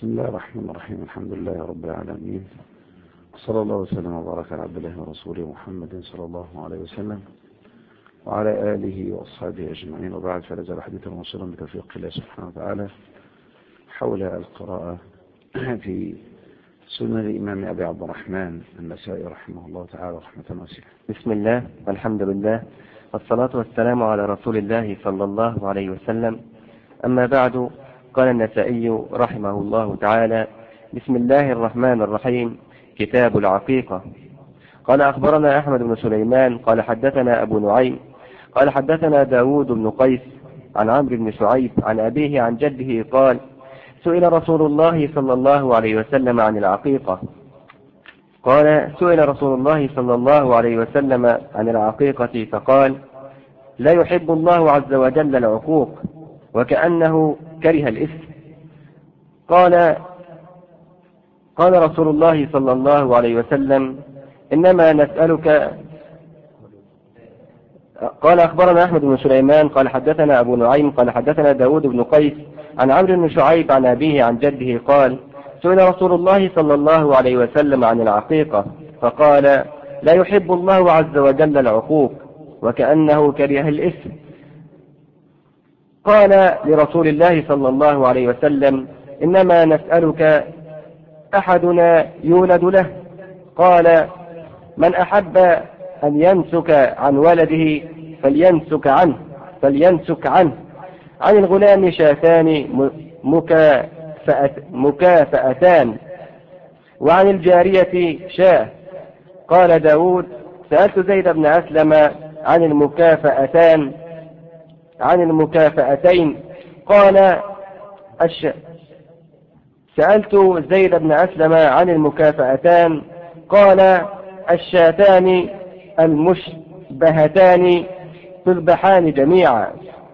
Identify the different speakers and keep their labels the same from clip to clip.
Speaker 1: بسم الله الرحمن الرحيم. الحمد لله رب العالمين، صلى الله وسلم وبارك على عبد الله ورسوله محمد صلى الله عليه وسلم وعلى آله وأصحابه أجمعين، وبعد، فلا زال حديثا موصولا بتوفيق الله سبحانه وتعالى حول القراءة في سنن الإمام أبي عبد الرحمن النسائي رحمه الله تعالى رحمة واسعة.
Speaker 2: بسم الله والحمد لله والصلاة والسلام على رسول الله صلى الله عليه وسلم. أما بعد، قال النسائي رحمه الله تعالى: بسم الله الرحمن الرحيم. كتاب العقيقة. قال أخبرنا أحمد بن سليمان قال حدثنا أبو نعيم قال حدثنا داود بن قيس عن عمرو بن شعيب عن أبيه عن جده قال: سئل رسول الله صلى الله عليه وسلم عن العقيقة. قال: سئل رسول الله صلى الله عليه وسلم عن العقيقة فقال: لا يحب الله عز وجل العقوق، وكأنه كره الإثم. قال رسول الله صلى الله عليه وسلم: إنما نسألك. قال أخبرنا أحمد بن سليمان قال حدثنا أبو نعيم قال حدثنا داود بن قيس عن عمرو بن شعيب عن أبيه عن جده قال: سئل رسول الله صلى الله عليه وسلم عن العقيقة فقال: لا يحب الله عز وجل العقوق، وكأنه كره الإثم. قال لرسول الله صلى الله عليه وسلم: إنما نسألك أحدنا يولد له. قال: من أحب أن يمسك عن ولده فليمسك عنه. عن الغلام شاتان مكافأتان، وعن الجارية شاة. قال داود: سألت زيد بن أسلم عن المكافأتين. قال: سألت زيد بن أسلم عن المكافأتان. قال: الشاتان المشبهتان تذبحان جميعا.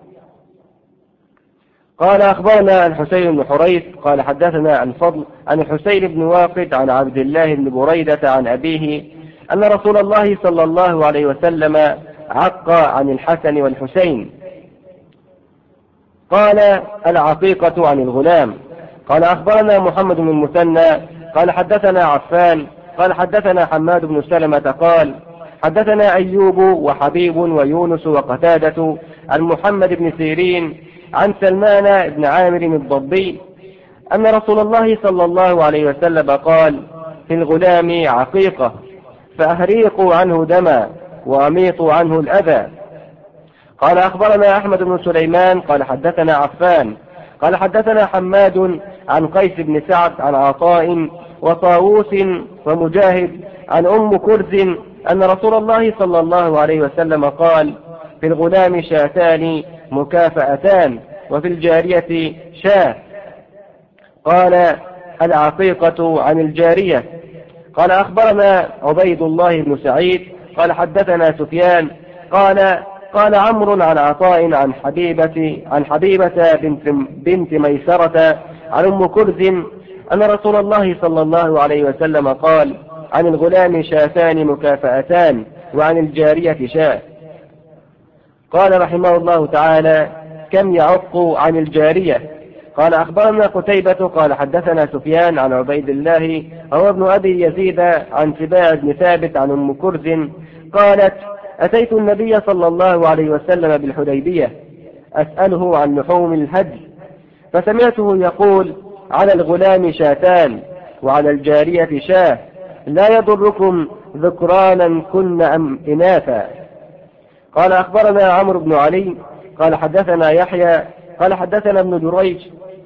Speaker 2: قال أخبرنا الحسين بن حريث قال حدثنا عن فضل عن الحسين بن واقد عن عبد الله بن بريدة عن أبيه أن رسول الله صلى الله عليه وسلم عق عن الحسن والحسين. قال: العقيقة عن الغلام. قال أخبرنا محمد بن المثنى قال حدثنا عفان قال حدثنا حماد بن سلمة قال حدثنا أيوب وحبيب ويونس وقتادة عن محمد بن سيرين عن سلمان بن عامر الضبي أن رسول الله صلى الله عليه وسلم قال: في الغلام عقيقة، فأهريقوا عنه دما وأميطوا عنه الأذى. قال أخبرنا أحمد بن سليمان قال حدثنا عفان قال حدثنا حماد عن قيس بن سعد عن عطاء وطاووس ومجاهد عن أم كرز أن رسول الله صلى الله عليه وسلم قال: في الغلام شاتان مكافأتان، وفي الجارية شاة. قال: العقيقة عن الجارية. قال أخبرنا عبيد الله بن سعيد قال حدثنا سفيان قال عمرو عن عطاء عن حبيبة بنت ميسرة عن أم كرز أن رسول الله صلى الله عليه وسلم قال: عن الغلام شاتان مكافأتان، وعن الجارية شاة. قال رحمه الله تعالى: كم يعق عن الجارية؟ قال أخبرنا قتيبة قال حدثنا سفيان عن عبيد الله هو ابن أبي يزيد عن سباع بن ثابت عن أم كرز قالت: أتيت النبي صلى الله عليه وسلم بالحديبية أسأله عن لحوم الهدي، فسمعته يقول: على الغلام شاتان، وعلى الجارية شاة، لا يضركم ذكرانا كن أم إناثا. قال أخبرنا عمرو بن علي قال حدثنا يحيى قال حدثنا ابن جريج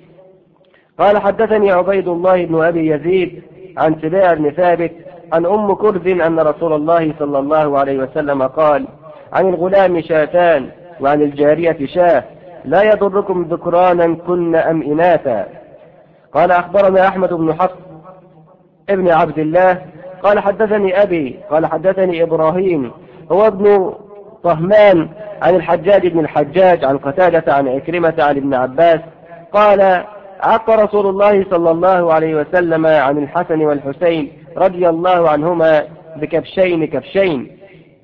Speaker 2: قال حدثني عبيد الله بن أبي يزيد عن سباع بن ثابت عن أم كرز أن رسول الله صلى الله عليه وسلم قال: عن الغلام شاتان، وعن الجارية شاة، لا يضركم ذكرانا كن أم إناثا. قال أخبرنا أحمد بن حفص ابن عبد الله قال حدثني أبي قال حدثني إبراهيم هو ابن طهمان عن الحجاج بن الحجاج عن قتادة عن عكرمة عن ابن عباس قال: عق رسول الله صلى الله عليه وسلم عن الحسن والحسين رضي الله عنهما بكبشين.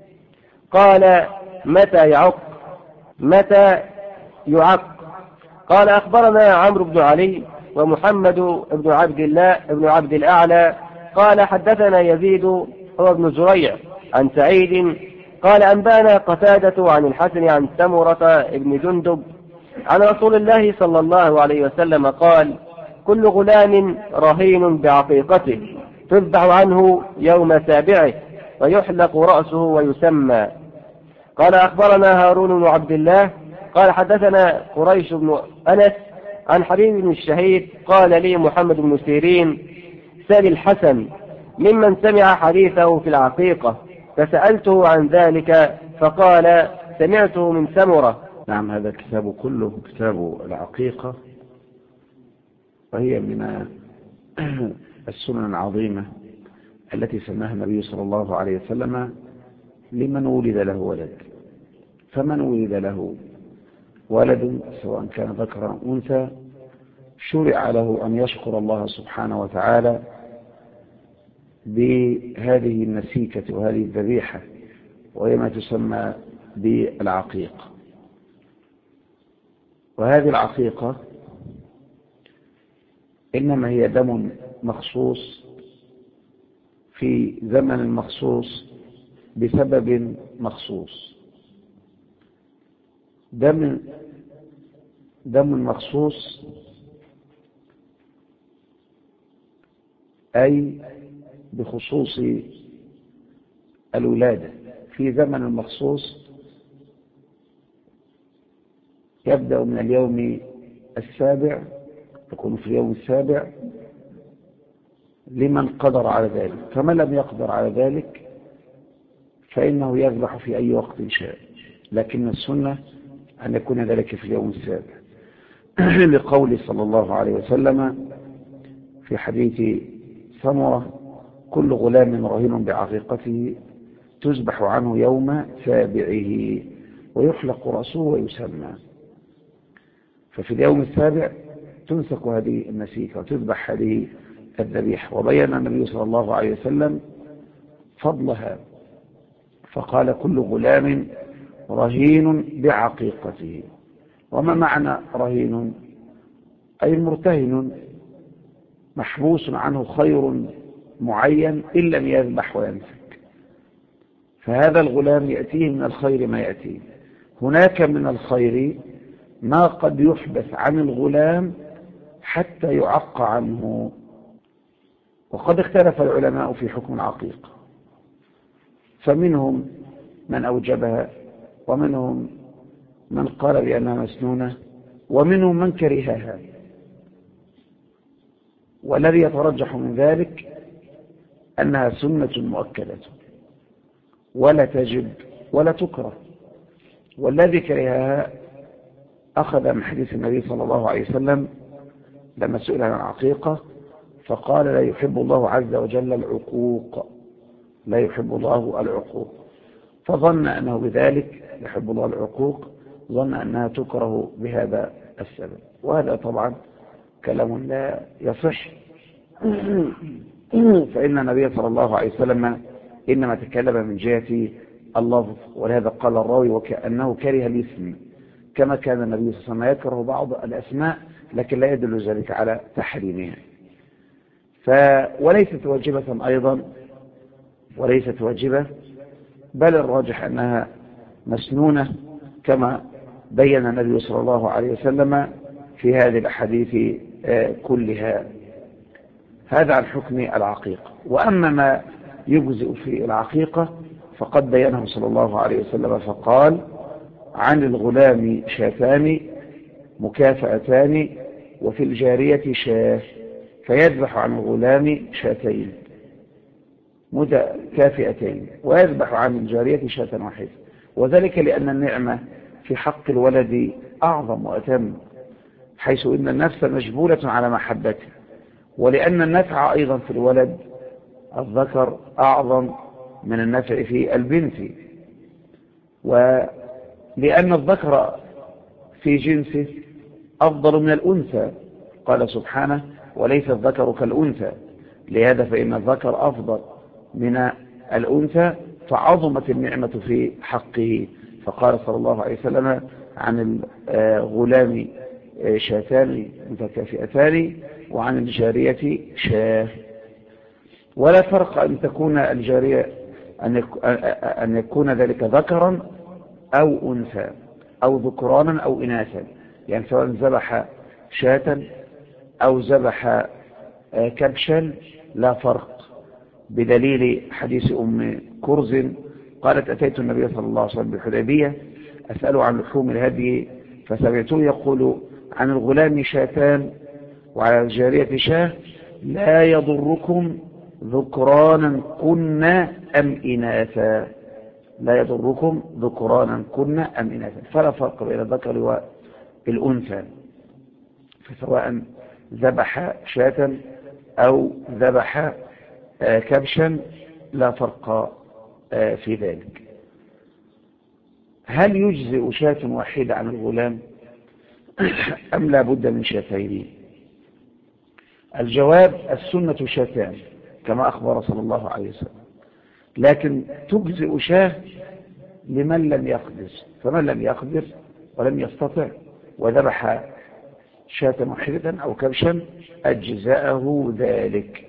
Speaker 2: قال: متى يعق؟ قال أخبرنا عمرو بن علي ومحمد بن عبد الله بن عبد الأعلى قال حدثنا يزيد هو ابن زريع عن سعيد قال أنبانا قتادة عن الحسن عن سمرة بن جندب عن رسول الله صلى الله عليه وسلم قال كل غلام رهين بعقيقته تذبح عنه يوم سابعه ويحلق رأسه ويسمى. قال أخبرنا هارون بن عبد الله قال حدثنا قريش بن أنس عن حبيب بن الشهيد قال لي محمد بن سيرين سأل الحسن ممن سمع حديثه في العقيقة فسألته عن ذلك فقال سمعته من سمرة.
Speaker 1: نعم، هذا الكتاب كله كتاب العقيقة، وهي من السنن العظيمة التي سماها النبي صلى الله عليه وسلم لمن ولد له ولد. فمن ولد له ولد سواء كان ذكرا أو أنثى شرع له أن يشكر الله سبحانه وتعالى بهذه النسيكة وهذه الذبيحة، وهي ما تسمى بالعقيقة. وهذه العقيقة إنما هي دم مخصوص في زمن مخصوص بسبب مخصوص، دم مخصوص أي بخصوص الولادة في زمن مخصوص يبدأ من اليوم السابع، يكون في اليوم السابع لمن قدر على ذلك. فمن لم يقدر على ذلك فإنه يذبح في أي وقت شاء، لكن السنة أن يكون ذلك في اليوم السابع لقول صلى الله عليه وسلم في حديث سمرة كل غلام رهين بعقيقته تذبح عنه يوم سابعه ويحلق رأسه ويسمى. ففي اليوم السابع تنسك هذه النسيكة وتذبح هذه الذبيحة. وبين النبي صلى الله عليه وسلم فضلها فقال كل غلام رهين بعقيقته. وما معنى رهين؟ أي مرتهن محبوس عنه خير معين إن لم يذبح وينسك. فهذا الغلام يأتيه من الخير ما يأتيه. هناك من الخير ما قد يحبس عن الغلام حتى يعق عنه. وقد اختلف العلماء في حكم العقيقة، فمنهم من أوجبها، ومنهم من قال بأنها مسنونة، ومنهم من كرهها. والذي يترجح من ذلك أنها سنة مؤكدة ولا تجب ولا تكره. والذي كرهها أخذ من حديث النبي صلى الله عليه وسلم لما سئل عن العقيقة فقال لا يحب الله عز وجل العقوق، لا يحب الله العقوق. فظن أنه بذلك يحب الله العقوق، ظن أنها تكره بهذا السبب، وهذا طبعا كلام لا يصح. فإن النبي صلى الله عليه وسلم إنما تكلم من جهة اللفظ، ولهذا قال الراوي وكأنه كره الاسم، كما كان النبي صلى الله عليه وسلم يكره بعض الأسماء لكن لا يدل ذلك على تحريمها. وليست واجبة أيضا، وليست واجبة، بل الراجح أنها مسنونة كما بين النبي صلى الله عليه وسلم في هذه الأحاديث كلها. هذا عن حكم العقيقة. وأما ما يجزئ في العقيقة فقد بينه صلى الله عليه وسلم فقال عن الغلام شاتان مكافأتان وفي الجارية شاة، فيذبح عن الغلام شاتين متكافئتين ويذبح عن الجارية شاة واحدة. وذلك لأن النعمة في حق الولد أعظم وأتم، حيث إن النفس مجبولة على محبته، ولأن النفع أيضا في الولد الذكر أعظم من النفع في البنت، ولأن الذكر في جنسه أفضل من الأنثى. قال سبحانه وليس الذكر كالأنثى، لهذا فإن الذكر أفضل من الأنثى، فعظمت النعمة في حقه. فقال صلى الله عليه وسلم عن الغلام شاتان متكافئتان وعن الجارية شاه. ولا فرق أن تكون الجارية أن يكون ذلك ذكرا أو أنثى أو ذكرانا أو إناثا، يعني سواء ذبح شاة أو ذبح كبشا لا فرق، بدليل حديث أم كرز قالت أتيت النبي صلى الله عليه وسلم بالحديبية أسأله عن لحوم الهدي فسمعته يقول عن الغلام شاتان وعلى الجارية شاه لا يضركم ذكرانا كنا أم إناثا، لا يضركم ذكرانا كنا أم إناثا، فلا فرق بين الذكر والأنثى، فسواء ذبح شاة أو ذبح كبشا لا فرق في ذلك. هل يجزئ شاة واحدة عن الغلام أم لا بد من شاتين؟ الجواب السنة شاتان كما أخبر صلى الله عليه وسلم، لكن تجزئ شاه لمن لم يقدر، فمن لم يقدر ولم يستطع وذبح شاة واحدة أو كبشا أجزاءه ذلك،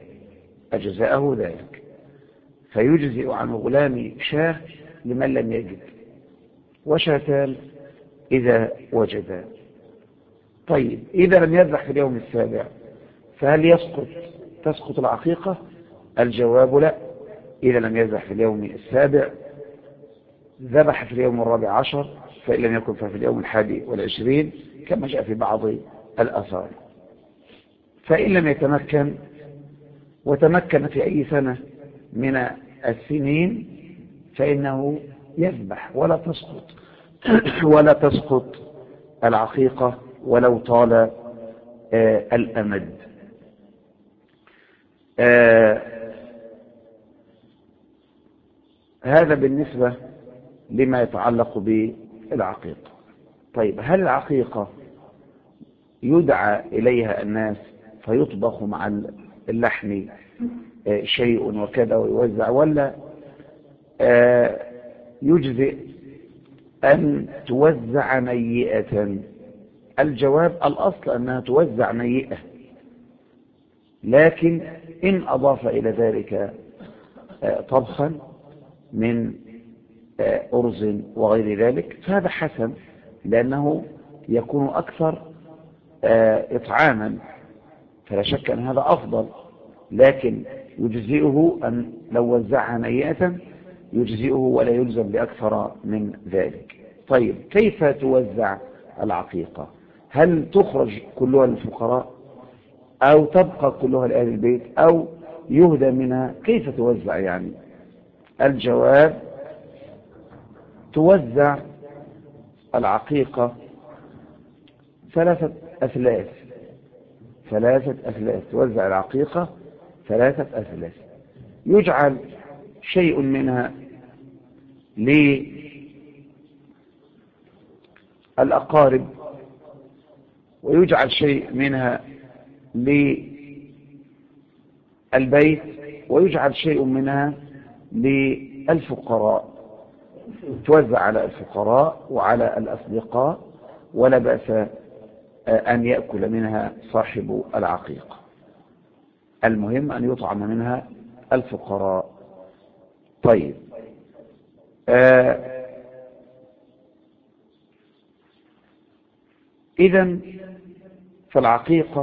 Speaker 1: فيجزئ عن غلام شاه لمن لم يجد، وشاتان إذا وجدا. طيب إذا لم يذبح في اليوم السابع فهل تسقط العقيقة؟ الجواب لا. إذا لم يذبح في اليوم السابع ذبح في اليوم الرابع عشر، فإن لم يكن ففي اليوم 21 كما جاء في بعض الآثار. فإن لم يتمكن وتمكن في أي سنة من السنين فإنه يذبح ولا تسقط العقيقة ولو طال الأمد. هذا بالنسبة لما يتعلق بالعقيقة. طيب هل العقيقة يدعى إليها الناس فيطبخ مع اللحم شيء وكذا ويوزع، ولا يجزئ أن توزع نيئة؟ الجواب الأصل أنها توزع نيئة، لكن إن أضاف إلى ذلك طبخا من أرز وغير ذلك فهذا حسن، لأنه يكون أكثر إطعاما، فلا شك أن هذا أفضل، لكن يجزئه أن لو وزعها نيئة يجزئه ولا يلزم بأكثر من ذلك. طيب كيف توزع العقيقة؟ هل تخرج كلها للفقراء أو تبقى كلها لأهل البيت أو يهدى منها؟ كيف توزع يعني؟ الجواب توزع العقيقة ثلاثة أثلاث، توزع العقيقة ثلاثة أثلاث، يجعل شيء منها للأقارب، ويجعل شيء منها للبيت، ويجعل شيء منها للفقراء، توزع على الفقراء وعلى الأصدقاء، ولا بأس أن يأكل منها صاحب العقيقة، المهم أن يطعم منها الفقراء. طيب إذن فالعقيقة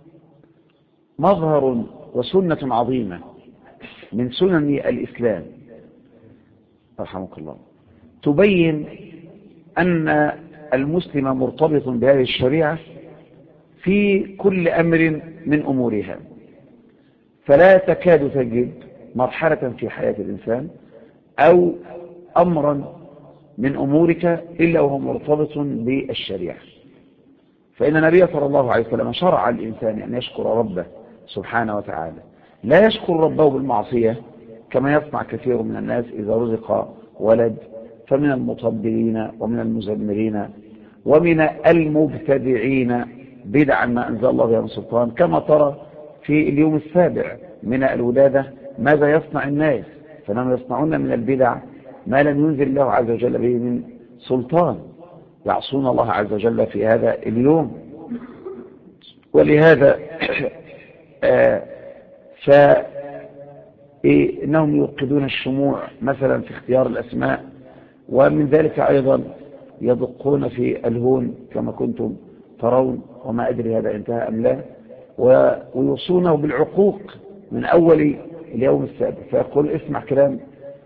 Speaker 1: مظهر وسنة عظيمة من سنن الإسلام رحمك الله، تبين أن المسلم مرتبط بهذه الشريعة في كل أمر من أمورها، فلا تكاد تجد مرحلة في حياة الإنسان أو أمرا من أمورك إلا وهو مرتبط بالشريعة. فإن النبي صلى الله عليه وسلم شرع الإنسان أن يشكر ربه سبحانه وتعالى، لا يشكر ربه بالمعصية كما يصنع كثير من الناس إذا رزق ولد، فمن المطبلين ومن المزمرين ومن المبتدعين بدعا ما أنزل الله بها من سلطان، كما ترى في اليوم السابع من الولادة ماذا يصنع الناس، فإنهم يصنعون من البدع ما لم ينزل الله عز وجل به من سلطان، يعصون الله عز وجل في هذا اليوم. ولهذا فإنهم يوقدون الشموع مثلا في اختيار الأسماء، ومن ذلك أيضا يدقون في الهون كما كنتم ترون، وما أدري هذا انتهى أم لا، ويوصونه بالعقوق من أول اليوم السابع، فيقول اسمع كلام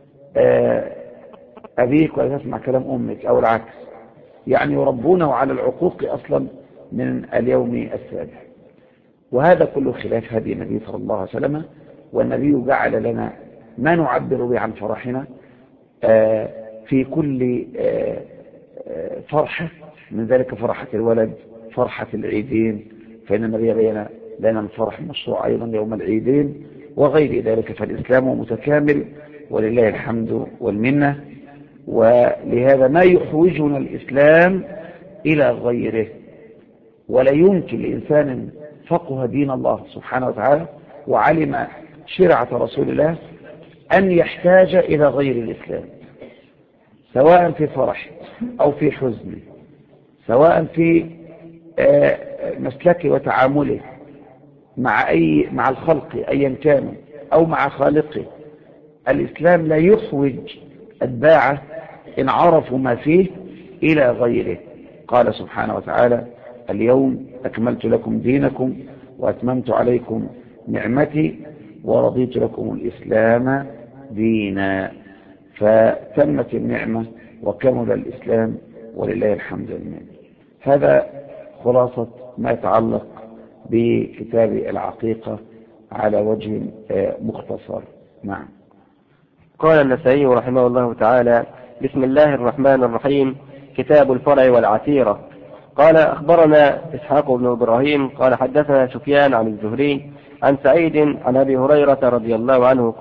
Speaker 1: أبيك ولا تسمع كلام أمك أو العكس، يعني يربونه على العقوق أصلا من اليوم السابع. وهذا كله خلاف هدي النبي صلى الله عليه وسلم، والنبي جعل لنا ما نعبر به عن فرحنا في كل فرحة، من ذلك فرحة الولد، فرحة العيدين، فإن النبي بين لنا الفرح المشروع أيضا يوم العيدين وغير ذلك. فالإسلام متكامل ولله الحمد والمنة، ولهذا ما يحوجنا الإسلام إلى غيره، ولا يمكن لإنسان فقه دين الله سبحانه وتعالى وعلم شرعة رسول الله أن يحتاج إلى غير الإسلام، سواء في فرح أو في حزن، سواء في مسلكه وتعامله مع الخلق أيا كانوا أو مع خالقه. الإسلام لا يحوج أتباعه إن عرفوا ما فيه إلى غيره. قال سبحانه وتعالى: اليوم أكملت لكم دينكم وأتممت عليكم نعمتي ورضيت لكم الإسلام دينا. فتمت النعمة وكمل الإسلام ولله الحمد والمنة. هذا خلاصة ما يتعلق بكتاب العقيقة على وجه مختصر. نعم.
Speaker 2: قال النسائي رحمه الله تعالى: بسم الله الرحمن الرحيم. كتاب الفرع والعتيرة. قال: أخبرنا إسحاق بن إبراهيم قال حدثنا سفيان عن الزهري عن سعيد عن أبي هريرة رضي الله عنه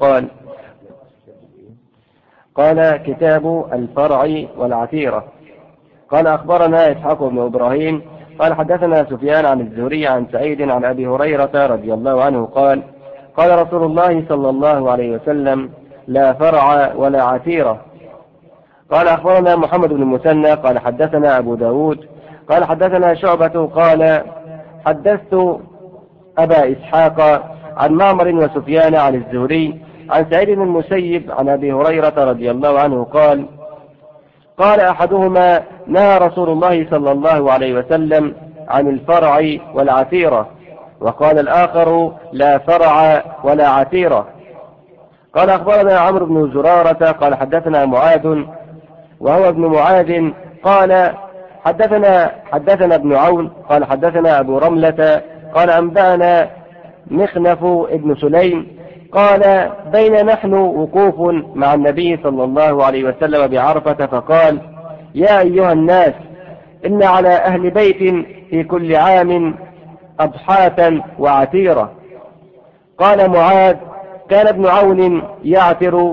Speaker 2: قال كتاب الفرع والعتيرة. قال: أخبرنا إسحاق بن إبراهيم قال حدثنا سفيان عن الزهري عن سعيد عن أبي هريرة رضي الله عنه قال: قال رسول الله صلى الله عليه وسلم: لا فرع ولا عتيرة. قال: أخبرنا محمد بن المثنى قال حدثنا أبو داود قال حدثنا شعبة قال: حدثت أبا إسحاق عن معمر وسفيان عن الزهري عن سعيد بن المسيب عن أبي هريرة رضي الله عنه قال أحدهما: نهى رسول الله صلى الله عليه وسلم عن الفرع والعتيرة، وقال الآخر: لا فرع ولا عتيرة. قال: أخبرنا عمرو بن زرارة قال حدثنا معاذ وهو ابن معاذ قال حدثنا ابن عون قال حدثنا أبو رملة قال أنبأنا مخنف ابن سليم قال: بين نحن وقوف مع النبي صلى الله عليه وسلم بعرفة فقال: يا أيها الناس، إن على أهل بيت في كل عام أضحاة وعتيرة. قال معاذ: كان ابن عون يعتر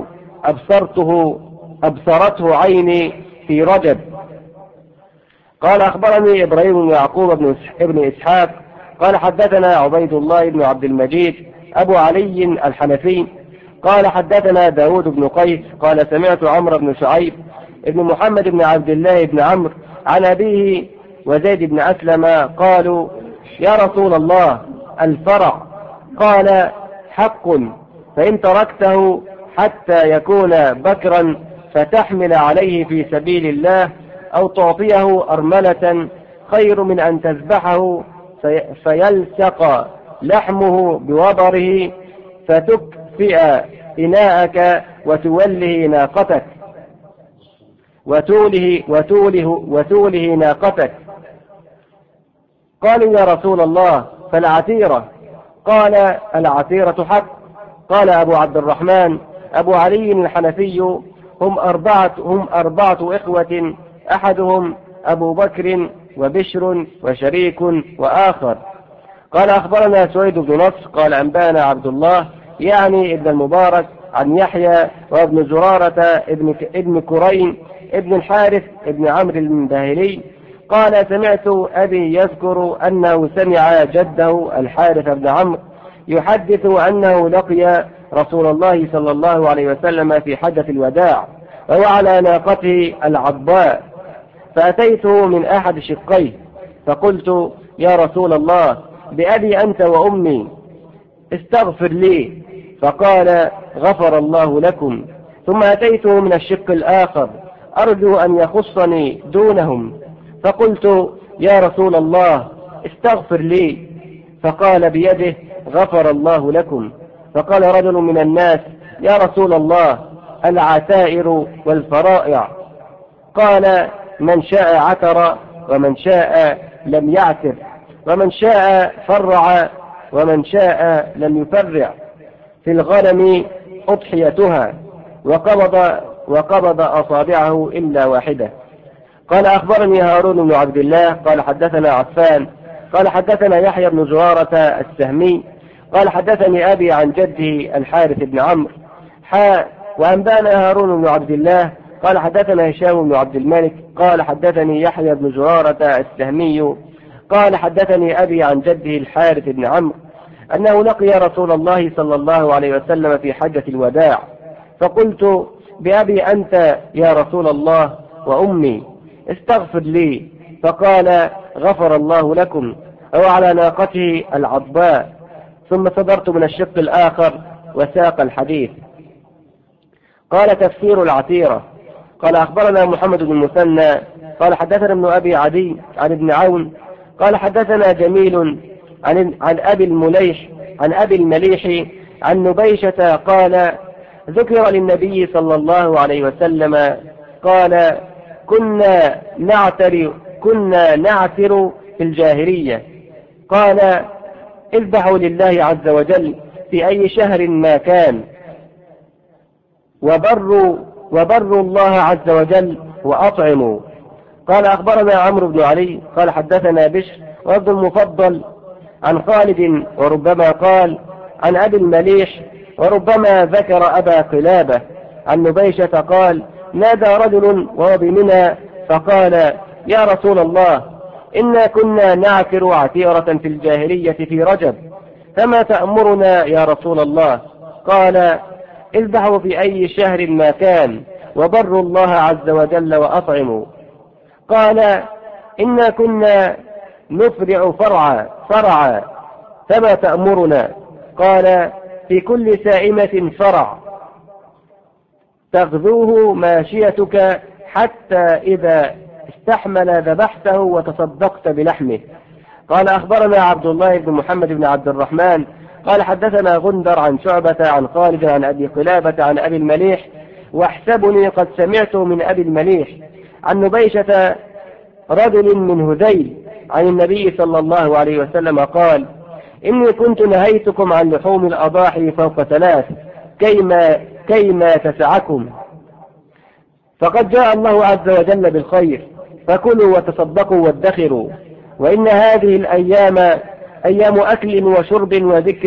Speaker 2: أبصرته عيني في رجب. قال: أخبرني إبراهيم بن يعقوب ابن إسحاق قال حدثنا عبيد الله بن عبد المجيد أبو علي الحنفي قال حدثنا داود بن قيس قال: سمعت عمرو بن شعيب ابن محمد بن عبد الله بن عمرو عن أبيه وزيد بن أسلم قالوا: يا رسول الله، الفرع. قال: حق، فإن تركته حتى يكون بكرا فتحمل عليه في سبيل الله أو تعطيه أرملة خير من أن تذبحه فيلصق لحمه بوبره فتكفئ إناءك وتوله ناقتك وتوله ناقتك. قالوا: يا رسول الله، فالعتيرة؟ قال: العتيرة حق. قال أبو عبد الرحمن أبو علي الحنفي: هم أربعة إخوة، أحدهم أبو بكر وبشر وشريك وآخر. قال: أخبرنا سويد بن نصر قال أنبانا عبد الله يعني ابن المبارك عن يحيى وابن زرارة ابن كرين ابن الحارث ابن عمرو الباهلي قال: سمعت أبي يذكر أنه سمع جده الحارث بن عمرو يحدث أنه لقي رسول الله صلى الله عليه وسلم في حجة الوداع وهو على ناقته العضباء، فأتيته من أحد شقيه فقلت: يا رسول الله، بأبي أنت وأمي استغفر لي، فقال غفر الله لكم. ثم أتيته من الشق الآخر أرجو أن يخصني دونهم، فقلت يا رسول الله استغفر لي، فقال بيده غفر الله لكم. فقال رجل من الناس يا رسول الله العتائر والفرائع؟ قال من شاء عتر ومن شاء لم يعتر، ومن شاء فرع ومن شاء لم يفرع، في الغنم أضحيتها، وقبض أصابعه إلا واحدة. قال أخبرني هارون بن عبد الله قال حدثنا عفان قال حدثنا يحيى بن زرارة السهمي قال حدثني أبي عن جده الحارث بن عمرو وأنبانا هارون بن عبد الله قال حدثنا هشام بن عبد الملك قال حدثني يحيى بن زرارة السهمي قال حدثني أبي عن جده الحارث بن عمرو أنه لقي رسول الله صلى الله عليه وسلم في حجة الوداع، فقلت بأبي أنت يا رسول الله وأمي استغفر لي، فقال غفر الله لكم، أو على ناقته العضباء. ثم صدرت من الشق الآخر وساق الحديث. قال تفسير العتيرة. قال أخبرنا محمد بن المثنى قال حدثنا ابن أبي عدي عن ابن عون قال حدثنا جميل عن أبي المليح عن نبيشة قال ذكر للنبي صلى الله عليه وسلم قال كنا نعتر في الجاهلية، قال اذبحوا لله عز وجل في أي شهر ما كان، وبروا الله عز وجل وأطعموا. قال أخبرنا عمرو بن علي قال حدثنا بشر وابن المفضل عن خالد وربما قال عن أبي المليح وربما ذكر أبا قلابة عن نبيشة قال نادى رجل وهو بمنى فقال يا رسول الله إنا كنا نعتر عتيرة في الجاهلية في رجب، فما تأمرنا يا رسول الله؟ قال اذبحوا في أي شهر ما كان، وبروا الله عز وجل وأطعموا. قال إنا كنا نفرع فرعا، فما تأمرنا؟ قال في كل سائمة فرع تغذوه ماشيتك حتى إذا استحمل ذبحته وتصدقت بلحمه. قال أخبرنا عبد الله بن محمد بن عبد الرحمن قال حدثنا غندر عن شعبة عن خالد عن أبي قلابة عن أبي المليح، واحسبني قد سمعته من أبي المليح عن نبيشة رجل من هذيل عن النبي صلى الله عليه وسلم قال إني كنت نهيتكم عن لحوم الأضاحي فوق 3 كيما تسعكم، فقد جاء الله عز وجل بالخير، فكلوا وتصدقوا وادخروا، وإن هذه الأيام أيام أكل وشرب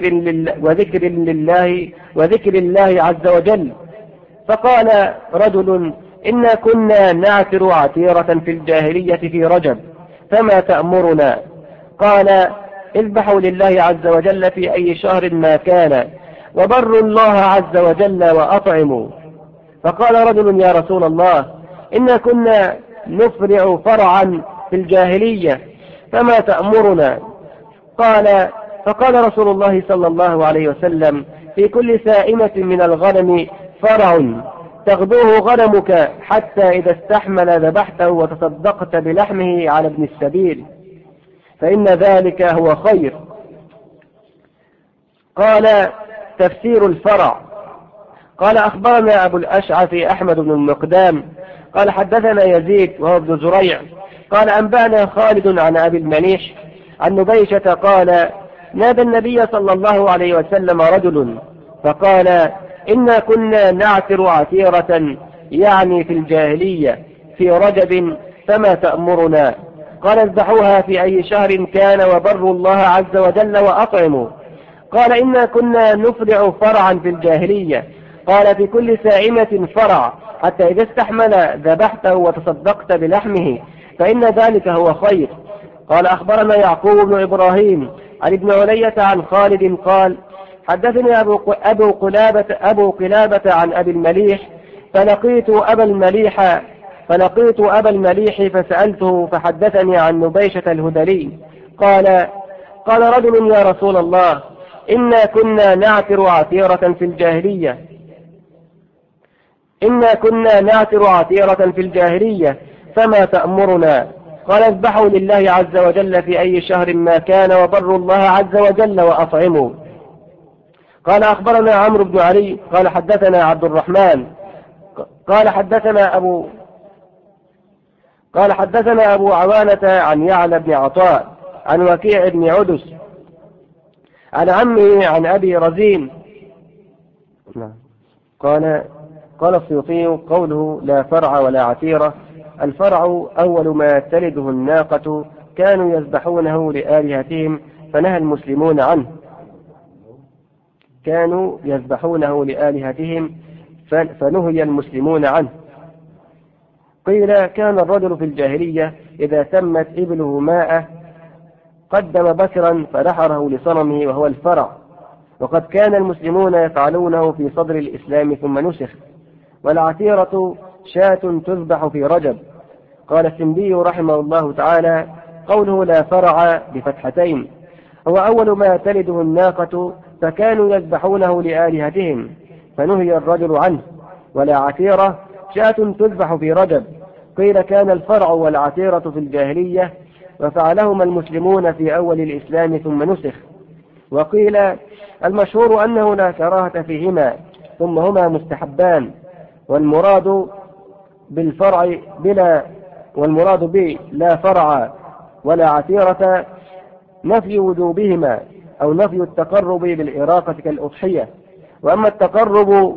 Speaker 2: وذكر الله عز وجل. فقال رجل إنا كنا نعتر عتيرة في الجاهلية في رجب، فما تأمرنا؟ قال اذبحوا لله عز وجل في أي شهر ما كان، وبروا الله عز وجل وأطعموا. فقال رجل يا رسول الله إنا كنا نفرع فرعا في الجاهلية، فما تأمرنا؟ فقال رسول الله صلى الله عليه وسلم في كل سائمة من الغنم فرع تغدوه غنمك حتى إذا استحمل ذبحته وتصدقت بلحمه على ابن السبيل، فإن ذلك هو خير. قال تفسير الفرع. قال أخبرنا أبو الأشعث أحمد بن المقدام قال حدثنا يزيد وهو ابن زريع قال أنبأنا خالد عن أبي المليح عن نبيشة قال نادى النبي صلى الله عليه وسلم رجل فقال إنا كنا نعتر عتيرة يعني في الجاهلية في رجب، فما تأمرنا؟ قال اذبحوها في أي شهر كان، وبروا الله عز وجل وأطعموا. قال إنا كنا نفرع فرعا في الجاهلية، قال في كل سائمة فرع حتى إذا استحمل ذبحته وتصدقت بلحمه، فإن ذلك هو خير. قال أخبرنا يعقوب بن إبراهيم عن ابن علية عن خالد قال حدثني أبو قلابة عن أبي المليح فلقيت أبا المليح فسألته فحدثني عن نبيشة الهذلي قال قال رجل يا رسول الله إنا كنا نعتر عتيرة في الجاهلية فما تأمرنا؟ قال اذبحوا لله عز وجل في أي شهر ما كان وبروا الله عز وجل وأطعموا. قال أخبرنا عمرو بن علي قال حدثنا عبد الرحمن قال حدثنا أبو عوانة عن يعلى بن عطاء عن وكيع بن عدس عن عمه عن أبي رزين قال السيوطي قوله لا فرع ولا عتيرة: الفرع أول ما تلده الناقة كانوا يذبحونه لآلهتهم فنهى المسلمون فنهي المسلمون عنه. قيل كان الرجل في الجاهلية إذا تمت إبله ماء قدم بكرا فنحره لصنمه وهو الفرع، وقد كان المسلمون يفعلونه في صدر الإسلام ثم نسخ. والعتيرة شاة تذبح في رجب. قال السندي رحمه الله تعالى: قوله لا فرع بفتحتين هو أول ما تلده الناقة فكانوا يذبحونه لآلهتهم فنهي الرجل عنه. ولا عتيرة شاة تذبح في رجب. قيل كان الفرع والعتيرة في الجاهلية وفعلهما المسلمون في أول الإسلام ثم نسخ. وقيل المشهور أنه لا كراهة فيهما ثم هما مستحبان، والمراد لا فرع ولا عتيرة نفي وجوبهما أو نفي التقرب بالإراقة كالأضحية. وأما التقرب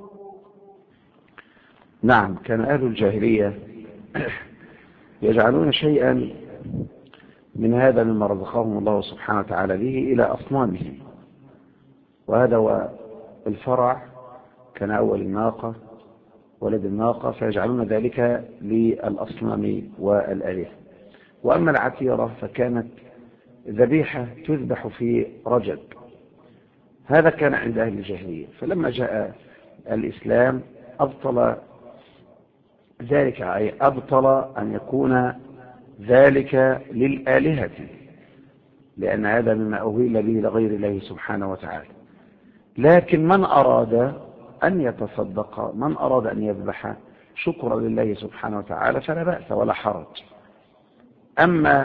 Speaker 1: نعم، كان أهل الجاهلية يجعلون شيئا من هذا مما رزقهم الله سبحانه وتعالى به إلى أصنامهم، وهذا هو الفرع. كان أول الناقة ولد الناقة فيجعلون ذلك للأصنام والآلهة. وأما العتيرة فكانت ذبيحة تذبح في رجب. هذا كان عند أهل الجاهلية، فلما جاء الإسلام أبطل ذلك، أي أبطل أن يكون ذلك للآلهة، لأن هذا مما أهل به لغير الله سبحانه وتعالى. لكن من أراد أن يتصدق، من أراد أن يذبح شكرا لله سبحانه وتعالى فلا بأس ولا حرج. أما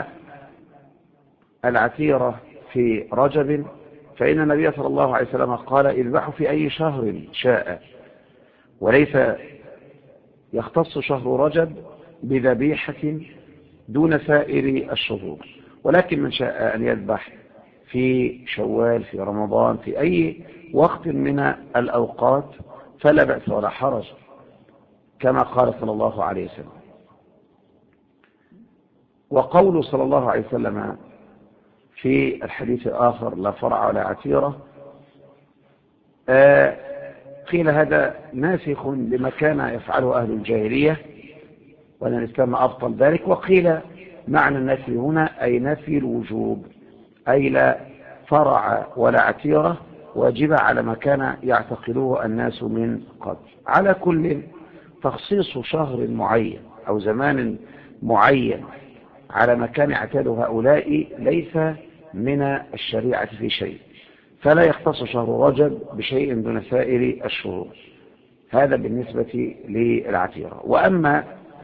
Speaker 1: العتيرة في رجب فإن النبي صلى الله عليه وسلم قال اذبحوا في أي شهر شاء، وليس يختص شهر رجب بذبيحة دون سائر الشهور، ولكن من شاء أن يذبح في شوال، في رمضان، في أي وقت من الأوقات فلا بأس ولا حرج، كما قال صلى الله عليه وسلم. وقوله صلى الله عليه وسلم في الحديث الآخر لا فرع ولا عتيرة، قيل هذا ناسخ لما كان يفعله أهل الجاهلية وأن الإسلام أبطل ذلك. وقيل معنى النفي هنا أي نفي الوجوب، أي لا فرع ولا عتيرة واجبة على ما كان يعتقده الناس من قبل. على كل، تخصيص شهر معين أو زمان معين على ما كان يعتاده هؤلاء ليس من الشريعة في شيء، فلا يختص شهر رجب بشيء دون سائر الشهور. هذا بالنسبة للعتيرة. وأما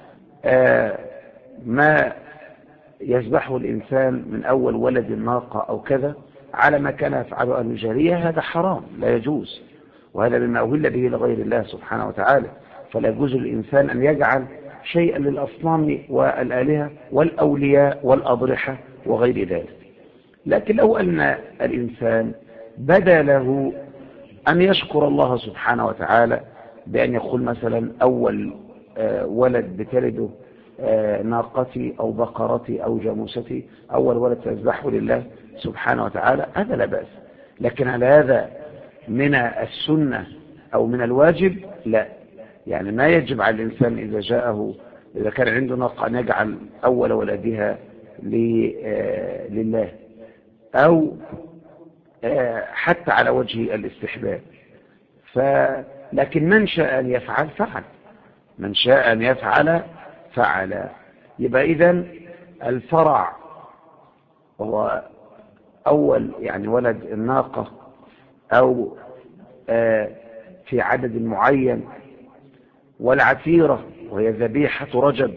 Speaker 1: ما يذبحه الإنسان من أول ولد الناقة أو كذا على ما كان يفعله أهل الجاهلية هذا حرام لا يجوز، وهذا مما أهل به لغير الله سبحانه وتعالى. فلا يجوز للإنسان أن يجعل شيئا للأصنام والآلهة والأولياء والأضرحة وغير ذلك. لكن لو أن الإنسان بدا له أن يشكر الله سبحانه وتعالى بأن يقول مثلا أول ولد بتلده ناقتي أو بقرتي أو جاموستي، أول ولد سيذبحه لله سبحانه وتعالى، هذا لا بأس. لكن على هذا من السنة أو من الواجب؟ لا. يعني ما يجب على الإنسان إذا كان عنده ناقة أن يجعل أول ولدها لله، أو حتى على وجه الاستحباب. لكن من شاء أن يفعل فعل، من شاء أن يفعل فعل. يبقى إذن الفرع هو أول يعني ولد الناقة أو في عدد معين، والعتيرة وهي ذبيحة رجب،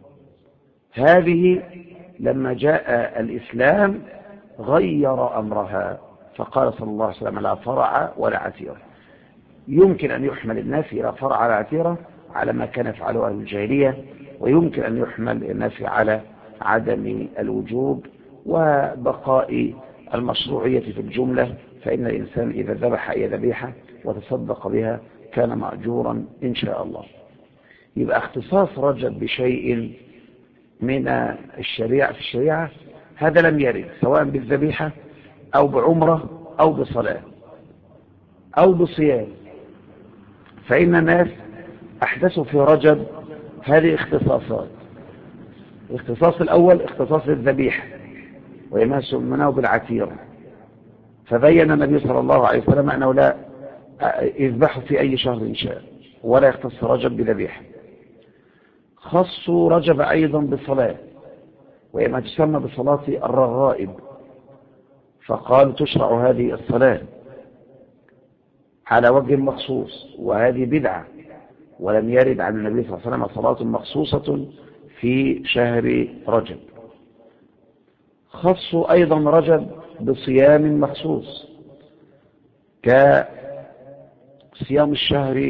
Speaker 1: هذه لما جاء الإسلام غير أمرها، فقال صلى الله عليه وسلم لا فرع ولا عتيرة. يمكن أن يحمل النفي إلى فرع على عتيرة على ما كان يفعله أهل الجاهلية، ويمكن أن يحمل النفي على عدم الوجوب وبقاء المشروعية في الجملة، فإن الإنسان إذا ذبح أي ذبيحة وتصدق بها كان مأجورا إن شاء الله. يبقى اختصاص رجب بشيء من الشريعة في الشريعة هذا لم يرد، سواء بالذبيحة أو بعمرة أو بصلاة أو بصيام. فإن الناس أحدثوا في رجب هذه اختصاصات. الاختصاص الأول اختصاص الذبيحة وما سمناه بالعتيرة، فبين النبي صلى الله عليه وسلم أنه لا يذبح في أي شهر شاء ولا يختص رجب بذبيحة. خصوا رجب أيضا بالصلاة وما تسمى بصلاة الرغائب، فقال تشرع هذه الصلاة على وجه مخصوص، وهذه بدعة ولم يرد عن النبي صلى الله عليه وسلم صلاة مخصوصة في شهر رجب. خصوا أيضا رجب بصيام مخصوص كصيام الشهر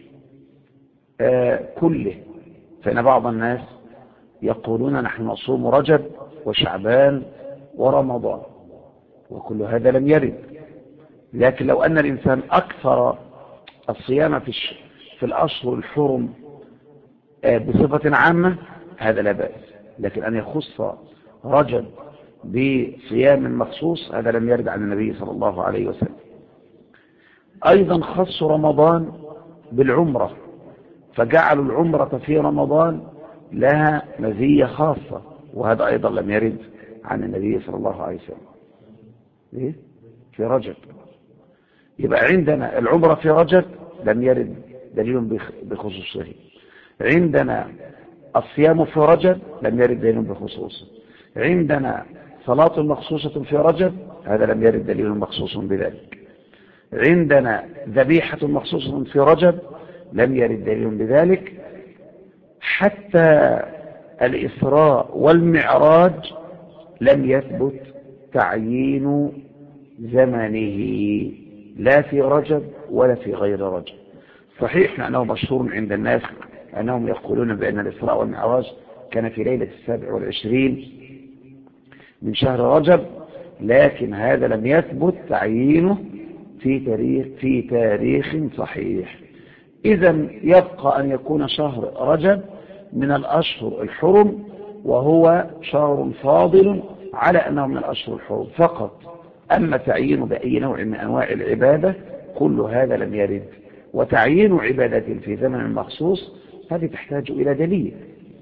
Speaker 1: كله، فإن بعض الناس يقولون نحن نصوم رجب وشعبان ورمضان، وكل هذا لم يرد. لكن لو أن الإنسان أكثر الصيام في الأشهر الحرم بصفة عامة هذا لا بأس، لكن أن يخص رجب بصيام مخصوص هذا لم يرد عن النبي صلى الله عليه وسلم. أيضا خص رمضان بالعمرة، فجعلوا العمرة في رمضان لها مزية خاصة، وهذا أيضا لم يرد عن النبي صلى الله عليه وسلم في رجب. يبقى عندنا العمرة في رجب لم يرد دليل بخصوصه، عندنا الصيام في رجب لم يرد دليل بخصوصه، عندنا صلاة مخصوصة في رجب هذا لم يرد دليل مخصوص بذلك، عندنا ذبيحة مخصوصة في رجب لم يرد دليل بذلك. حتى الإسراء والمعراج لم يثبت تعيين زمنه لا في رجب ولا في غير رجب. صحيح أنه مشهور عند الناس أنهم يقولون بأن الإسراء والمعراج كان في ليلة 27 من شهر رجب، لكن هذا لم يثبت تعيينه في تاريخ صحيح. إذن يبقى أن يكون شهر رجب من الأشهر الحرم، وهو شهر فاضل على أنه من الأشهر الحرم فقط. أما تعيينه بأي نوع من أنواع العبادة كل هذا لم يرد. وتعيين عبادة في زمن مخصوص هذه تحتاج إلى دليل،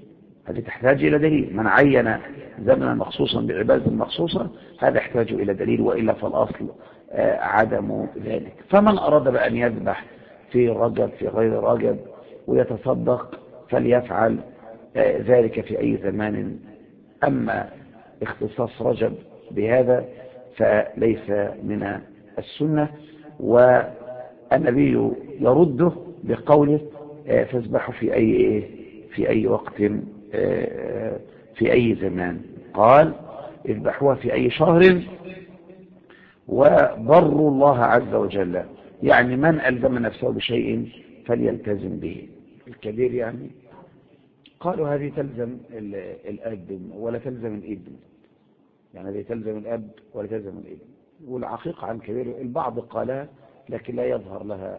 Speaker 1: من عين زمنا مخصوصا بعبادة مخصوصة هذا يحتاج إلى دليل، وإلا فالأصل عدم ذلك. فمن أراد بأن يذبح في رجب في غير رجب ويتصدق فليفعل ذلك في أي زمان. أما اختصاص رجب بهذا فليس من السنة، والنبي يرده بقوله فاذبحوا في أي وقت في أي زمان، قال اذبحوها في أي شهر وبروا الله عز وجل، يعني من ألزم نفسه بشيء فليلتزم به. الكبير يعني قالوا هذه تلزم الأب ولا تلزم الابن، يعني هذه تلزم الأب ولا تلزم الابن. والعقيقة عن كبير البعض قالها لكن لا يظهر لها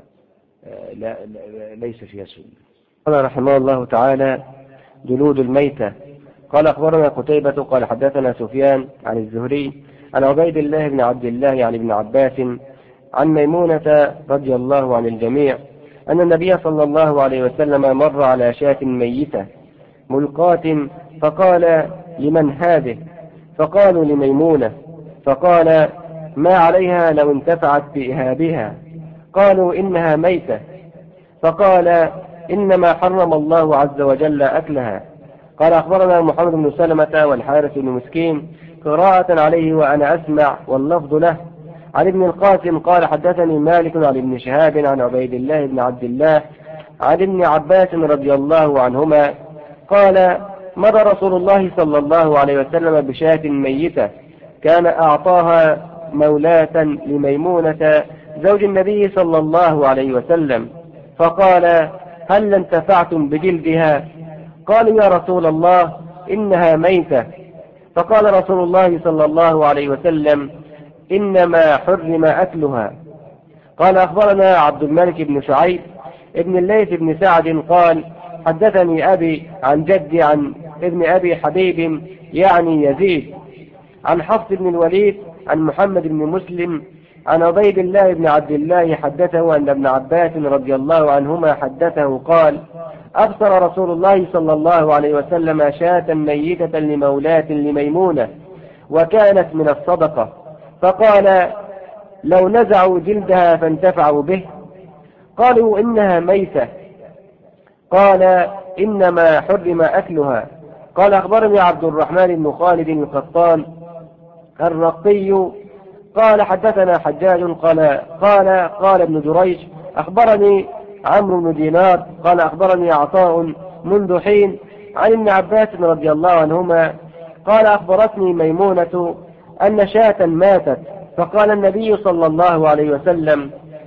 Speaker 1: ليس فيها سنة.
Speaker 2: قال رحمه الله تعالى جلود الميتة. قال أخبرنا قتيبة قال حدثنا سفيان عن الزهري عن عبيد الله بن عبد الله عن ابن عباس عن ميمونة رضي الله عن الجميع أن النبي صلى الله عليه وسلم مر على شاة ميتة ملقاة فقال لمن هذه؟ فقالوا لميمونة، فقال ما عليها لو انتفعت بإهابها؟ قالوا إنها ميتة. فقال إنما حرم الله عز وجل أكلها. قال أخبرنا محمد بن سلمة والحارث بن مسكين قراءة عليه وأنا أسمع واللفظ له. عن ابن القاسم قال حدثني مالك عن ابن شهاب عن عبيد الله بن عبد الله عن ابن عباس رضي الله عنهما قال مر رسول الله صلى الله عليه وسلم بشاة ميتة كان أعطاها مولاة لميمونة زوج النبي صلى الله عليه وسلم، فقال هل انتفعتم بجلدها؟ قالوا يا رسول الله إنها ميتة. فقال رسول الله صلى الله عليه وسلم إنما حرم أكلها. قال أخبرنا عبد الملك بن شعيب ابن الليث بن سعد قال حدثني أبي عن جدي عن ابن أبي حبيب يعني يزيد عن حفص بن الوليد عن محمد بن مسلم عن عبيد الله بن عبد الله حدثه أن ابن عباس رضي الله عنهما حدثه قال أبصر رسول الله صلى الله عليه وسلم شاة ميتة لمولاة لميمونة وكانت من الصدقة، فقال لو نزعوا جلدها فانتفعوا به. قالوا إنها ميتة. قال إنما حرم أكلها. قال أخبرني عبد الرحمن بن خالد القطان الرقي قال حدثنا حجاج قال ابن جريج أخبرني عمرو بن دينار قال أخبرني عطاء منذ حين عن ابن عباس رضي الله عنهما قال أخبرتني ميمونة أن شاة ماتت، فقال النبي صلى الله عليه وسلم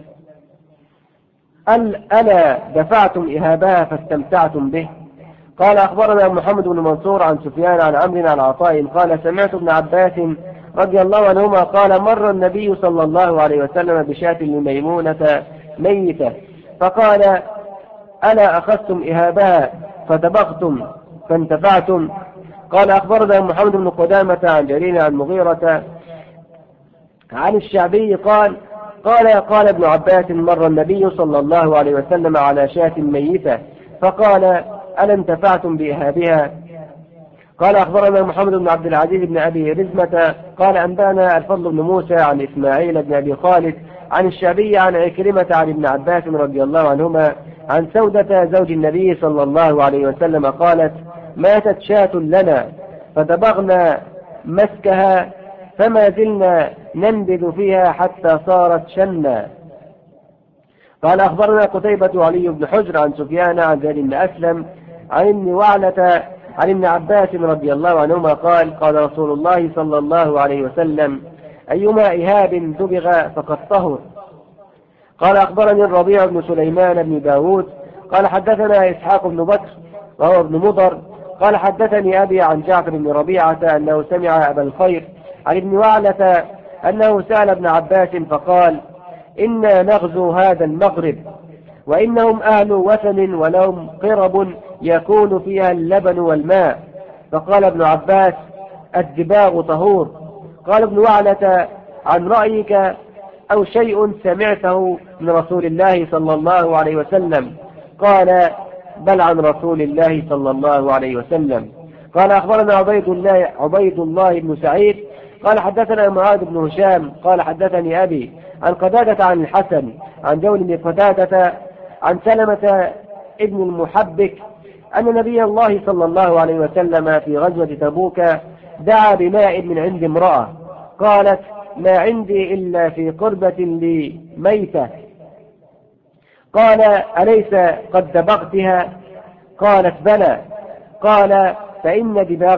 Speaker 2: ألا دفعتم إهابها فاستمتعتم به؟ قال أخبرنا محمد بن منصور عن سفيان عن عمرو عن عطاء قال سمعت ابن عباس رضي الله عنهما قال مر النبي صلى الله عليه وسلم بشاة لميمونة ميتة فقال ألا أخذتم إهابها فتبغتم فانتفعتم؟ قال أخبرنا محمد بن قدامة عن جرير عن مغيرة عن الشعبي قال ابن عباس مر النبي صلى الله عليه وسلم على شاة ميتة فقال ألا انتفعتم بإهابها؟ قال أخبرنا محمد بن عبد العزيز بن أبي رزمة قال أنبانا الفضل بن موسى عن إسماعيل بن أبي خالد عن الشعبي عن عكرمة عن ابن عباس رضي الله عنهما عن سودة زوج النبي صلى الله عليه وسلم قالت ماتت شاة لنا فدبغنا مسكها فما زلنا ننبذ فيها حتى صارت شنا. قال أخبرنا قتيبة علي بن حجر عن سفيان عن زيد بن أسلم عن ابن وعلة عن ابن عباس رضي الله عنهما قال رسول الله صلى الله عليه وسلم أيما إهاب دبغ فقد طهر. قال أخبرني الربيع بن سليمان بن داود قال حدثنا إسحاق بن بكر وهو ابن مضر قال حدثني أبي عن جعفر بن ربيعة أنه سمع أبا الخير عن ابن وعلة أنه سأل ابن عباس فقال إنا نغزو هذا المغرب وإنهم أهل وثن ولهم قرب يكون فيها اللبن والماء. فقال ابن عباس الدباغ طهور. قال ابن وعلة عن رأيك أو شيء سمعته من رسول الله صلى الله عليه وسلم؟ قال بل عن رسول الله صلى الله عليه وسلم. قال أخبرنا عبيد الله بن سعيد قال حدثنا معاذ بن هشام قال حدثني أبي عن قتادة عن الحسن عن جول بن قتادة عن سلمة ابن المحبك أن نبي الله صلى الله عليه وسلم في غزوة تبوك دعا بماء من عند امرأة قالت ما عندي إلا في قربة لي ميتة. قال أليس قد دبغتها؟ قالت بلى. قال فإن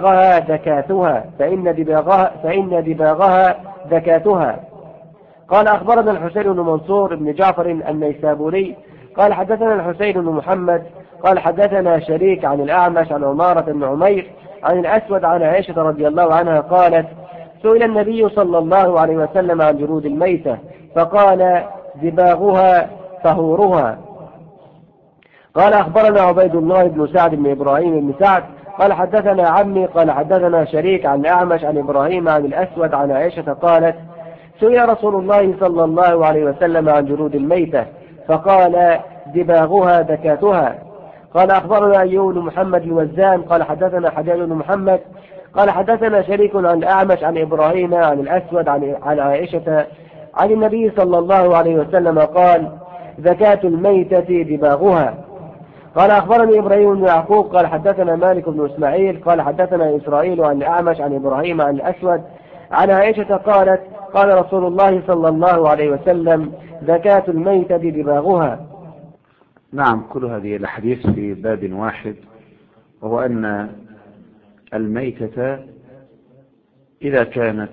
Speaker 2: دباغها ذكاتها. قال أخبرنا الحسين بن منصور بن جعفر النيسابوري قال حدثنا الحسين بن محمد قال حدثنا شريك عن الأعمش عن عمارة بن عمير عن الأسود عن عائشة رضي الله عنها قالت سئل النبي صلى الله عليه وسلم عن جلود الميتة فقال دباغها طهورها. قال أخبرنا عبيد الله بن سعد بن إبراهيم بن سعد قال حدثنا عمي قال حدثنا شريك عن الأعمش عن إبراهيم عن الأسود عن عائشة قالت سئل رسول الله صلى الله عليه وسلم عن جلود الميتة فقال دباغها ذكاتها. قال أخبرنا أيوب بن محمد الوزان قال حدثنا حجاج بن محمد قال حدثنا شريك عن الأعمش عن إبراهيم عن الأسود عن عائشة عن النبي صلى الله عليه وسلم قال زكاة الميتة دباغها. قال أخبرني إبراهيم بن يعقوب قال حدثنا مالك بن إسماعيل قال حدثنا إسرائيل عن الأعمش عن إبراهيم عن الأسود عن عائشة قالت قال رسول الله صلى الله عليه وسلم زكاة الميتة دباغها.
Speaker 1: نعم، كل هذه الأحاديث في باب واحد، وهو أن الميتة إذا كانت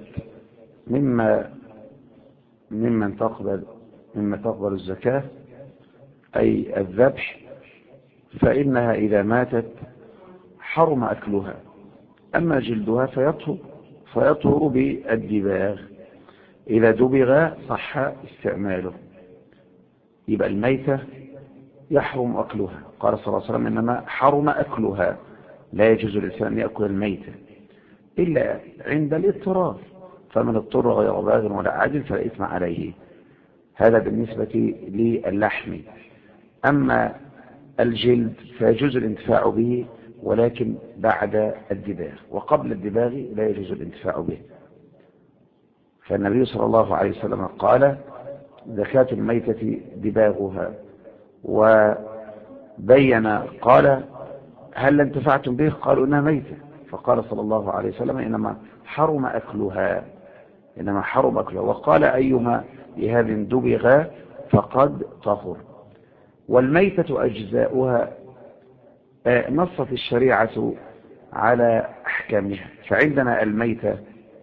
Speaker 1: مما تقبل الزكاة أي الذبح، فإنها إذا ماتت حرم أكلها. أما جلدها فيطهر بالدباغ، إذا دبغ صح استعماله. يبقى الميتة يحرم أكلها، قال صلى الله عليه وسلم إنما حرم أكلها، لا يجوز للإنسان أن يأكل الميتة إلا عند الاضطرار، فمن اضطر غير باغ ولا عاد فلا إثم عليه. هذا بالنسبة للحم. أما الجلد فيجوز الانتفاع به، ولكن بعد الدباغ، وقبل الدباغ لا يجوز الانتفاع به. فالنبي صلى الله عليه وسلم قال زكاة الميتة دباغها، وبين قال هل انتفعتم به؟ قالوا إنها ميتة، فقال صلى الله عليه وسلم إنما حرم أكلها، وقال أيما إهاب دبغ فقد طهر. والميتة أجزاؤها نصت الشريعة على أحكامها. فعندنا الميتة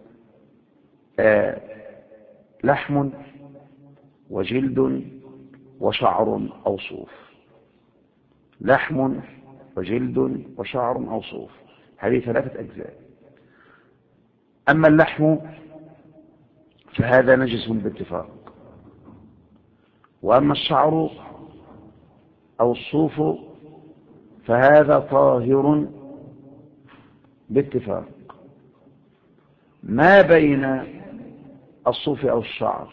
Speaker 1: لحم وجلد وشعر أو صوف، لحم وجلد وشعر أو صوف، هذه 3 أجزاء. أما اللحم فهذا نجس باتفاق، وأما الشعر أو الصوف فهذا طاهر باتفاق. ما بين الصوف أو الشعر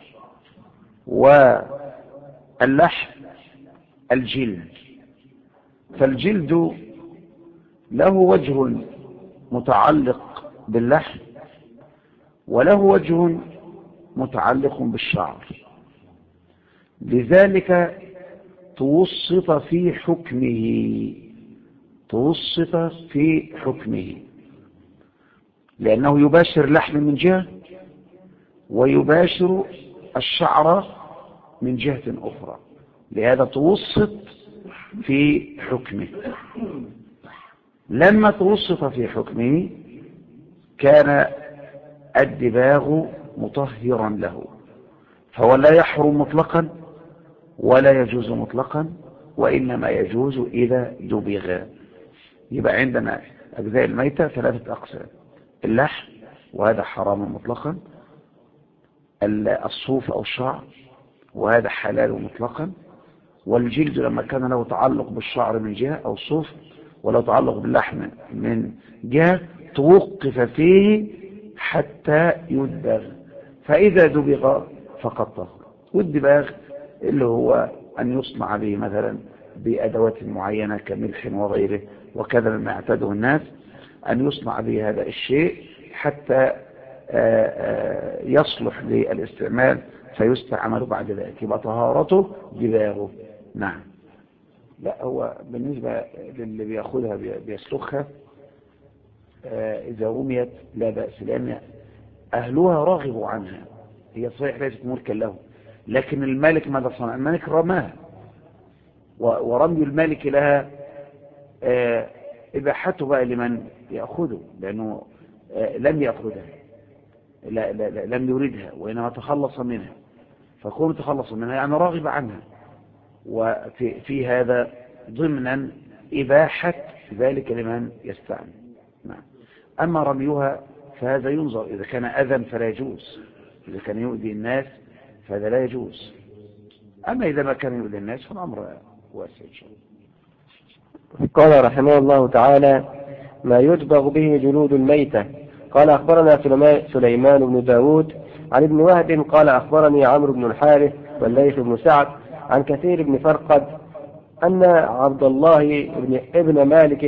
Speaker 1: واللحم الجلد، فالجلد له وجه متعلق باللحم وله وجه متعلق بالشعر، لذلك توسط في حكمه، لأنه يباشر اللحم من جهة ويباشر الشعر من جهة أخرى، لهذا توسط في حكمه. لما توسط في حكمه كان الدباغ مطهرا له، فهو لا يحرم مطلقا ولا يجوز مطلقا، وإنما يجوز إذا دبغ. يبقى عندنا أجزاء الميتة 3 أقسام: اللحم وهذا حرام مطلقا، الصوف أو الشعر وهذا حلال مطلقا، والجلد لما كان له تعلق بالشعر من جهة أو الصوف ولو تعلق باللحم من جهة توقف فيه حتى يدبغ، فإذا دبغ فقد طهر. والدباغ اللي هو أن يصنع به مثلا بأدوات معينة كملح وغيره، وكذا مما يعتاده الناس، أن يصنع به هذا الشيء حتى يصلح للاستعمال فيستعمل بعد ذلك، يبقى طهارته دباغه. نعم. لا، هو بالنسبة للي بيأخذها بيسلخها إذا رميت لا بأس، لأن أهلها راغبوا عنها، هي صحيح ليست ملكا له، لكن المالك ماذا صنع؟ المالك رماها، ورمي المالك لها إباحته بقى لمن يأخذه، لأنه لم يأخذها، لم يريدها، وإنما تخلص منها، فكون تخلص منها يعني راغب عنها، وفي هذا ضمنا إباحة ذلك لمن يستعمل. نعم. أما رميها فهذا ينظر، إذا كان أذى فلا يجوز، إذا كان يؤذي الناس فهذا لا يجوز، أما إذا ما كان يؤذي الناس فالأمر واسع إن شاء الله.
Speaker 2: قال رحمه الله تعالى: ما يدبغ به جلود الميتة. قال أخبرنا سليمان بن داود عن ابن وهب قال أخبرني عمرو بن الحارث والليث بن سعد عن كثير بن فرقد أن عبد الله ابن مالك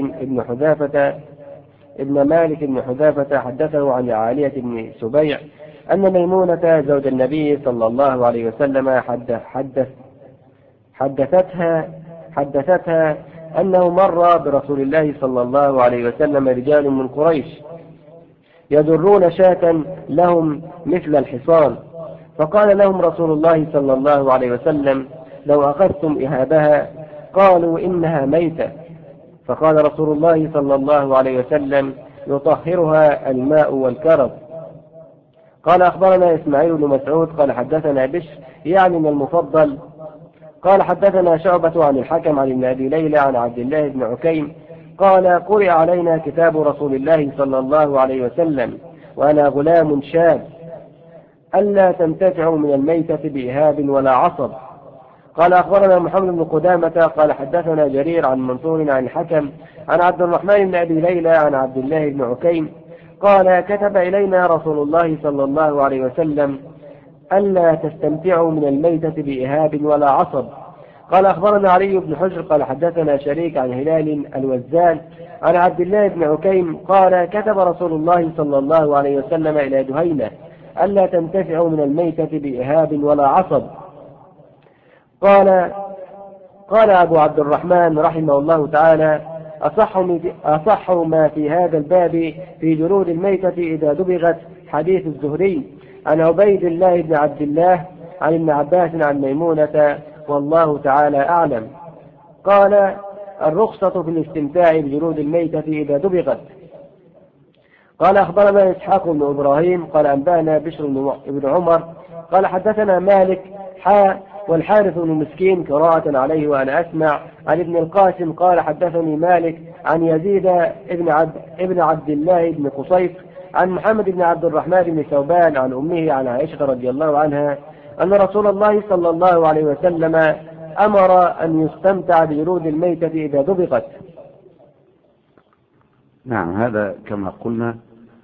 Speaker 2: بن حذافة حدثه عن عالية بن سبيع أن ميمونة زوج النبي صلى الله عليه وسلم حدثتها أنه مر برسول الله صلى الله عليه وسلم رجال من قريش يجرون شاة لهم مثل الحصان، فقال لهم رسول الله صلى الله عليه وسلم: لو أخذتم إهابها. قالوا: إنها ميتة. فقال رسول الله صلى الله عليه وسلم: يطهرها الماء والكرب. قال أخبرنا إسماعيل بن مسعود قال حدثنا بشر يعني من المفضل قال حدثنا شعبة عن الحكم عن ابن أبي ليلى عن عبد الله بن عكيم قال: قرئ علينا كتاب رسول الله صلى الله عليه وسلم وأنا غلام شاب ألا تنتفعوا من الميتة بإهاب ولا عصب. قال أخبرنا محمد بن قدامة قال حدثنا جرير عن منصور عن الحكم عن عبد الرحمن بن أبي ليلى عن عبد الله بن عكيم قال: كتب إلينا رسول الله صلى الله عليه وسلم ألا تستمتعوا من الميتة بإهاب ولا عصب. قال أخبرنا علي بن حجر قال حدثنا شريك عن هلال الوزان عن عبد الله بن عكيم قال: كتب رسول الله صلى الله عليه وسلم إلى جهينة ألا تنتفعوا من الميتة بإهاب ولا عصب. قال أبو عبد الرحمن رحمه الله تعالى: أصح ما في هذا الباب في جلود الميتة إذا دبغت حديث الزهري عن عبيد الله بن عبد الله عن ابن عباس عن ميمونة والله تعالى أعلم. قال: الرخصة في الاستمتاع بجلود الميتة إذا دبغت. قال أخبرنا إسحاق بن إبراهيم قال أنبأنا بشر بن عمر قال حدثنا مالك والحارث بن مسكين قراءة عليه وأنا أسمع عن ابن القاسم قال حدثني مالك عن يزيد ابن عبد الله بن قصيف عن محمد بن عبد الرحمن بن ثوبان عن أمه عن عائشة رضي الله عنها أن رسول الله صلى الله عليه وسلم أمر أن يستمتع بجلود الميتة إذا دبغت.
Speaker 1: نعم، هذا كما قلنا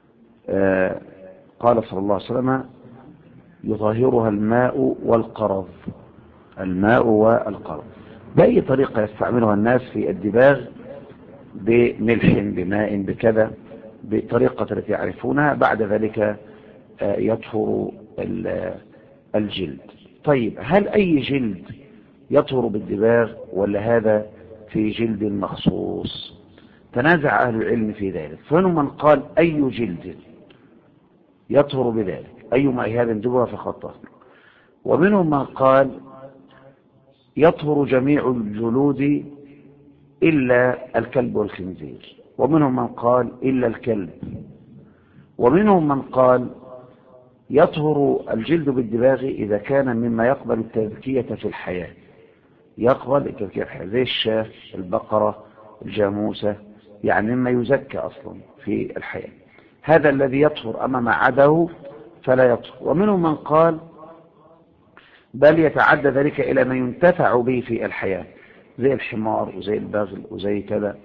Speaker 1: قال صلى الله عليه وسلم: يطهرها الماء والقرض. الماء والقرض بأي طريقة يستعملها الناس في الدباغ، بملح بماء بكذا، بطريقة التي يعرفونها، بعد ذلك يطهر الجلد. طيب، هل أي جلد يطهر بالدباغ ولا هذا في جلد مخصوص؟ تنازع أهل العلم في ذلك، فمنهم من قال أي جلد يطهر بذلك، أيما إهاب دبغ فقد طهر، ومنهم من قال يطهر جميع الجلود إلا الكلب والخنزير، ومنهم من قال إلا الكلب، ومنهم من قال يطهر الجلد بالدباغ إذا كان مما يقبل التذكية في الحياة، يقبل التذكية في الحياة زي الشاة، البقرة، الجاموسة، يعني مما يزكى أصلا في الحياة، هذا الذي يطهر. أما ما عداه فلا يطهر. ومنهم من قال بل يتعدى ذلك إلى ما ينتفع به في الحياة زي الحمار وزي البغل وزي كذا.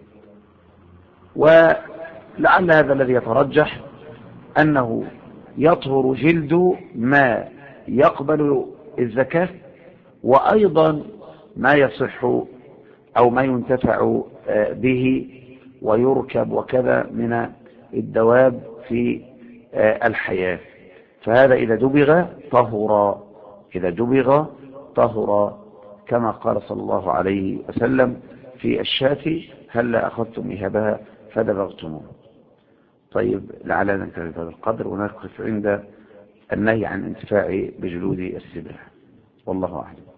Speaker 1: ولعل هذا الذي يترجح أنه يطهر جلد ما يقبل الزكاة، وأيضا ما يصح أو ما ينتفع به ويركب وكذا من الدواب في الحياة، فهذا إذا دبغ طهر، إذا دبغ طهر، كما قال صلى الله عليه وسلم في الشاة: هلا أخذتم إهابها فدبغتموه. طيب، لعلنا ننتهي بهذا القدر ونقف عند النهي عن الانتفاع بجلود السباع، والله أعلم.